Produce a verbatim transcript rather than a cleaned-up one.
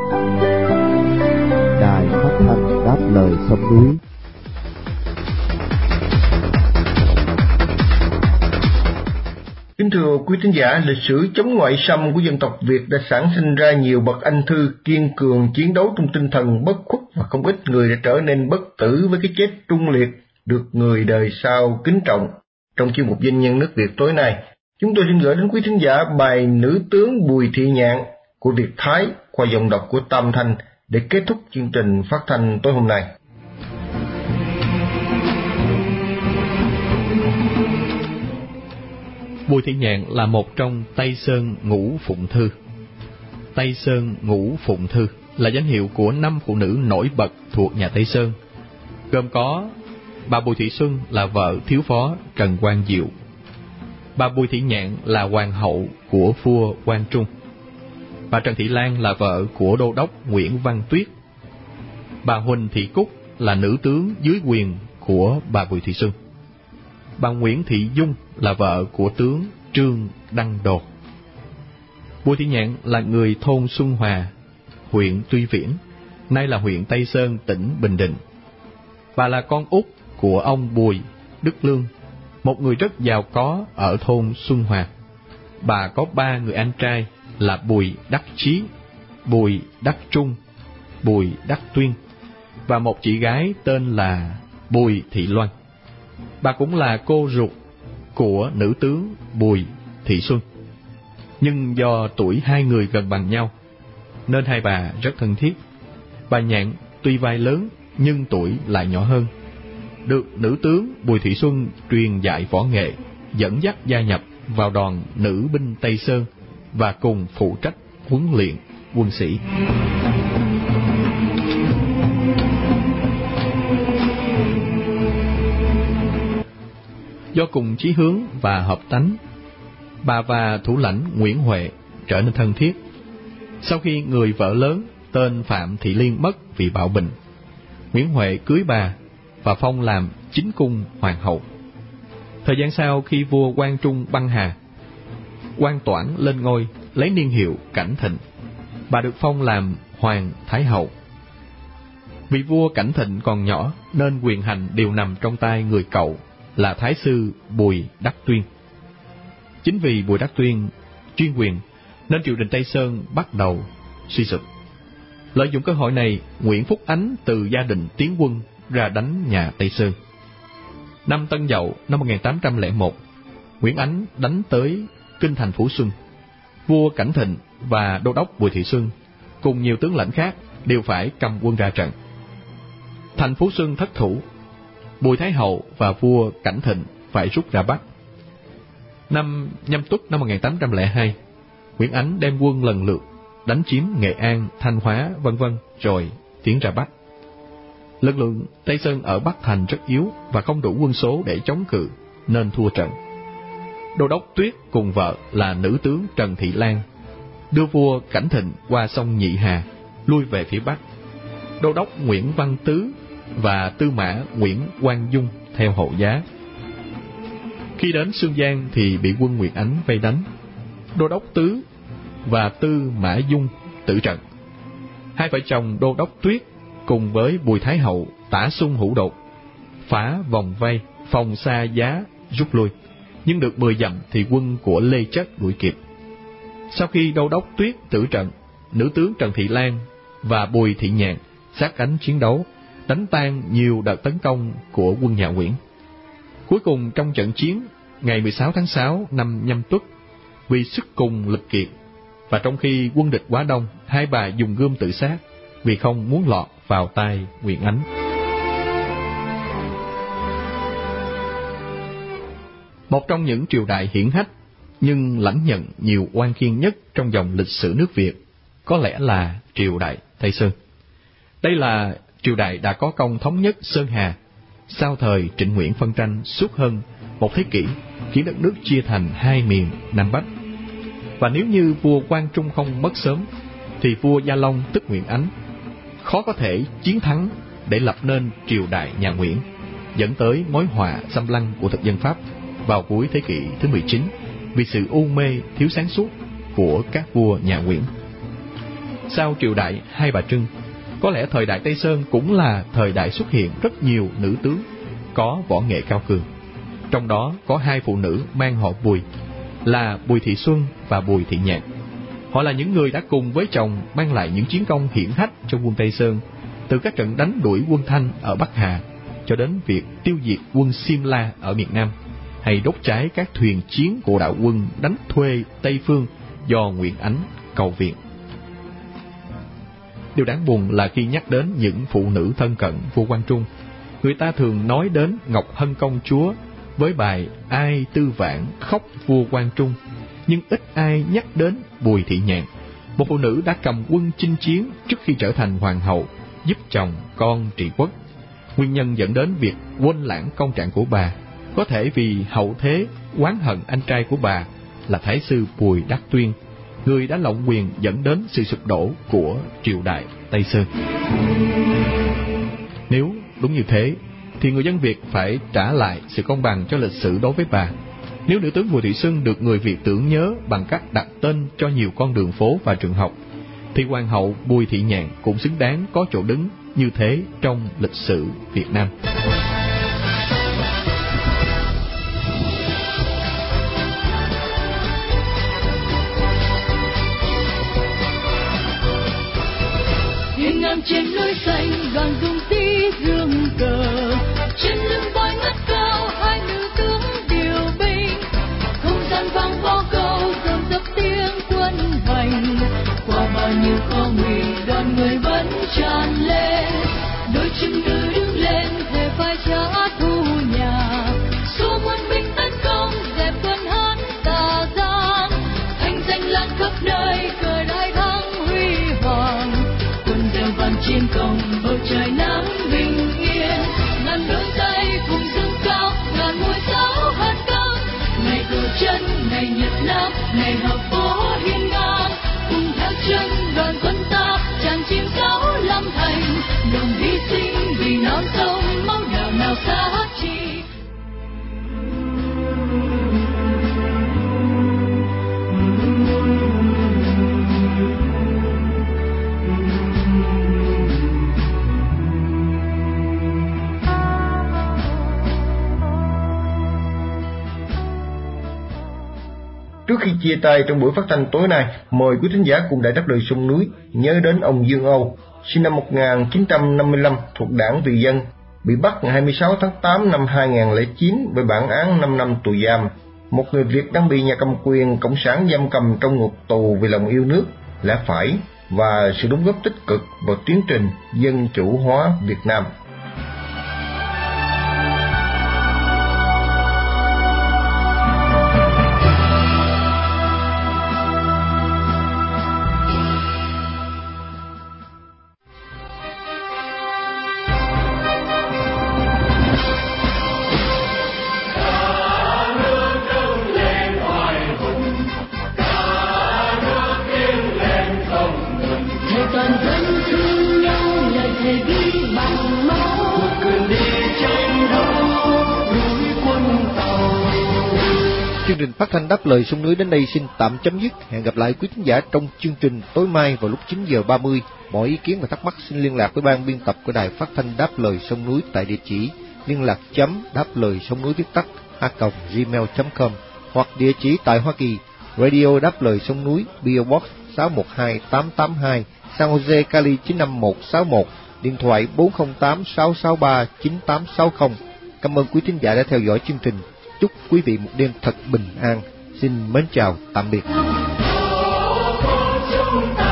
Đài Phát thanh Đáp Lời Sông Núi. Kính thưa quý thính giả, lịch sử chống ngoại xâm của dân tộc Việt đã sản sinh ra nhiều bậc anh thư kiên cường chiến đấu trong tinh thần bất khuất, và không ít người đã trở nên bất tử với cái chết trung liệt, được người đời sau kính trọng. Trong chuyên mục Doanh nhân nước Việt tối nay, chúng tôi xin gửi đến quý thính giả bài Nữ tướng Bùi Thị Nhạn của Việt Thái qua giọng đọc của Tam Thanh để kết thúc chương trình phát thanh tối hôm nay. Bùi Thị Nhạn là một trong Tây Sơn Ngũ Phụng Thư. Tây Sơn Ngũ Phụng Thư là danh hiệu của năm phụ nữ nổi bật thuộc nhà Tây Sơn, gồm có bà Bùi Thị Xuân là vợ thiếu phó Trần Quang Diệu, bà Bùi Thị Nhạn là hoàng hậu của vua Quang Trung, bà Trần Thị Lan là vợ của đô đốc Nguyễn Văn Tuyết, bà Huỳnh Thị Cúc là nữ tướng dưới quyền của bà Bùi Thị Xuân, bà Nguyễn Thị Dung là vợ của tướng Trương Đăng Đột. Bùi Thị Nhạn là người thôn Xuân Hòa, huyện Tuy Viễn, nay là huyện Tây Sơn, tỉnh Bình Định. Bà là con út của ông Bùi Đức Lương, một người rất giàu có ở thôn Xuân Hòa. Bà có ba người anh trai là Bùi Đắc Chí, Bùi Đắc Trung, Bùi Đắc Tuyên, và một chị gái tên là Bùi Thị Loan. Bà cũng là cô ruột của nữ tướng Bùi Thị Xuân. Nhưng do tuổi hai người gần bằng nhau, nên hai bà rất thân thiết. Bà Nhạn tuy vai lớn nhưng tuổi lại nhỏ hơn, được nữ tướng Bùi Thị Xuân truyền dạy võ nghệ, dẫn dắt gia nhập vào đoàn nữ binh Tây Sơn và cùng phụ trách huấn luyện quân sĩ. Do cùng chí hướng và hợp tánh, bà và thủ lãnh Nguyễn Huệ trở nên thân thiết. Sau khi người vợ lớn tên Phạm Thị Liên mất vì bạo bệnh, Nguyễn Huệ cưới bà và phong làm chính cung hoàng hậu. Thời gian sau, khi vua Quang Trung băng hà, Quang Toản lên ngôi lấy niên hiệu Cảnh Thịnh, bà được phong làm hoàng thái hậu. Vì vua Cảnh Thịnh còn nhỏ nên quyền hành đều nằm trong tay người cậu là thái sư Bùi Đắc Tuyên. Chính vì Bùi Đắc Tuyên chuyên quyền nên triều đình Tây Sơn bắt đầu suy sụp. Lợi dụng cơ hội này, Nguyễn Phúc Ánh từ gia định tiến quân ra đánh nhà Tây Sơn. Năm Tân Dậu năm một nghìn tám trăm lẻ một, Nguyễn Ánh đánh tới kinh thành Phủ Xuân. Vua Cảnh Thịnh và đô đốc Bùi Thị Xuân cùng nhiều tướng lãnh khác đều phải cầm quân ra trận. Thành Phủ Xuân thất thủ, Bùi Thái Hậu và vua Cảnh Thịnh phải rút ra Bắc. Năm Nhâm Tuất năm một nghìn tám trăm lẻ hai, Nguyễn Ánh đem quân lần lượt đánh chiếm Nghệ An, Thanh Hóa, vân vân rồi tiến ra Bắc. Lực lượng Tây Sơn ở Bắc Thành rất yếu và không đủ quân số để chống cự nên thua trận. Đô đốc Tuyết cùng vợ là nữ tướng Trần Thị Lan đưa vua Cảnh Thịnh qua sông Nhị Hà lui về phía Bắc. Đô đốc Nguyễn Văn Tứ và tư mã Nguyễn Quang Dung theo hậu giá. Khi đến Sương Giang thì bị quân Nguyễn Ánh vây đánh. Đô đốc Tứ và tư mã Dung tử trận. Hai vợ chồng đô đốc Tuyết cùng với Bùi Thái Hậu tả xung hữu đột, phá vòng vây, phòng xa giá rút lui, nhưng được mười dặm thì quân của Lê Chất đuổi kịp. Sau khi đô đốc Tuyết tử trận, nữ tướng Trần Thị Lan và Bùi Thị Nhạn sát cánh chiến đấu, đánh tan nhiều đợt tấn công của quân nhà Nguyễn. Cuối cùng trong trận chiến ngày mười sáu tháng sáu năm Nhâm Tuất, vì sức cùng lực kiệt và trong khi quân địch quá đông, hai bà dùng gươm tự sát vì không muốn lọt vào tay Nguyễn Ánh. Một trong những triều đại hiển hách nhưng lãnh nhận nhiều oan khiên nhất trong dòng lịch sử nước Việt có lẽ là triều đại Tây Sơn. Đây là triều đại đã có công thống nhất Sơn Hà sau thời Trịnh Nguyễn phân tranh suốt hơn một thế kỷ, khiến đất nước chia thành hai miền Nam Bắc. Và nếu như vua Quang Trung không mất sớm, thì vua Gia Long tức Nguyễn Ánh khó có thể chiến thắng để lập nên triều đại nhà Nguyễn, dẫn tới mối họa xâm lăng của thực dân Pháp vào cuối thế kỷ thứ mười chín vì sự u mê thiếu sáng suốt của các vua nhà Nguyễn. sau triều đại Hai Bà Trưng, có lẽ thời đại Tây Sơn cũng là thời đại xuất hiện rất nhiều nữ tướng có võ nghệ cao cường. Trong đó có hai phụ nữ mang họ Bùi, là Bùi Thị Xuân và Bùi Thị Nhạn. Họ là những người đã cùng với chồng mang lại những chiến công hiển hách cho quân Tây Sơn, từ các trận đánh đuổi quân Thanh ở Bắc Hà cho đến việc tiêu diệt quân Simla ở miền Nam, hay đốt cháy các thuyền chiến của đạo quân đánh thuê Tây Phương do Nguyễn Ánh cầu viện. Điều đáng buồn là khi nhắc đến những phụ nữ thân cận vua Quang Trung, người ta thường nói đến Ngọc Hân công chúa với bài Ai Tư Vãn khóc vua Quang Trung, nhưng ít ai nhắc đến Bùi Thị Nhạn, một phụ nữ đã cầm quân chinh chiến trước khi trở thành hoàng hậu, giúp chồng con trị quốc. Nguyên nhân dẫn đến việc quên lãng công trạng của bà có thể vì hậu thế oán hận anh trai của bà là Thái sư Bùi Đắc Tuyên, người đã lộng quyền dẫn đến sự sụp đổ của triều đại Tây Sơn. Nếu đúng như thế, thì người dân Việt phải trả lại sự công bằng cho lịch sử đối với bà. Nếu nữ tướng Bùi Thị Xuân được người Việt tưởng nhớ bằng cách đặt tên cho nhiều con đường phố và trường học, thì hoàng hậu Bùi Thị Nhạn cũng xứng đáng có chỗ đứng như thế trong lịch sử Việt Nam. Hiên ngang trên núi xanh, đoàn dung tí dương cờ, trên lưng voi ngất cao hai nữ tướng điều binh, không gian vang võ câu dồn dập tiếng quân hành, qua bao nhiêu khó nguy đoàn người vẫn tràn lên, đôi chân nữ đứng lên thề vai trả thù nhà, số quân binh tấn công dẹp quân Hán tà giang, thanh danh lan khắp nơi cờ đại thắng huy hoàng, quân reo vang chiến công bầu trời nắng bình yên, ngàn đôi tay cùng dương cao ngàn ngôi sao hát cao, ngày cờ chân ngày nhật nam ngày hợp phố hiên ngang, cùng theo chân đoàn quân ta tràn chim giáo lâm thành, đồng hy sinh vì non sông máu đào nào xa chi. Trước khi chia tay trong buổi phát thanh tối nay, mời quý thính giả cùng Đài Đáp Lời Sông Núi nhớ đến ông Dương Âu, sinh năm một nghìn chín trăm năm mươi lăm, thuộc Đảng Vì Dân, bị bắt ngày hai mươi sáu tháng tám năm hai nghìn không trăm lẻ chín với bản án năm năm tù giam. Một người Việt đang bị nhà cầm quyền cộng sản giam cầm trong ngục tù vì lòng yêu nước, lẽ phải và sự đóng góp tích cực vào tiến trình dân chủ hóa Việt Nam. Chương trình phát thanh Đáp Lời Sông Núi đến đây xin tạm chấm dứt. Hẹn gặp lại quý khán giả trong chương trình tối mai vào lúc chín giờ ba mươi. Mọi ý kiến và thắc mắc xin liên lạc với ban biên tập của Đài Phát thanh Đáp Lời Sông Núi tại địa chỉ liên lạc chấm đáp lời sông núi viết tắt a còng gmail chấm com, hoặc địa chỉ tại Hoa Kỳ, Radio Đáp Lời Sông Núi, pê ô Box sáu một hai tám tám hai, San Jose, Cali chín năm một sáu một, điện thoại bốn không tám sáu sáu ba chín tám sáu không. Cảm ơn quý thính giả đã theo dõi chương trình. Chúc quý vị một đêm thật bình an. Xin mến chào, tạm biệt.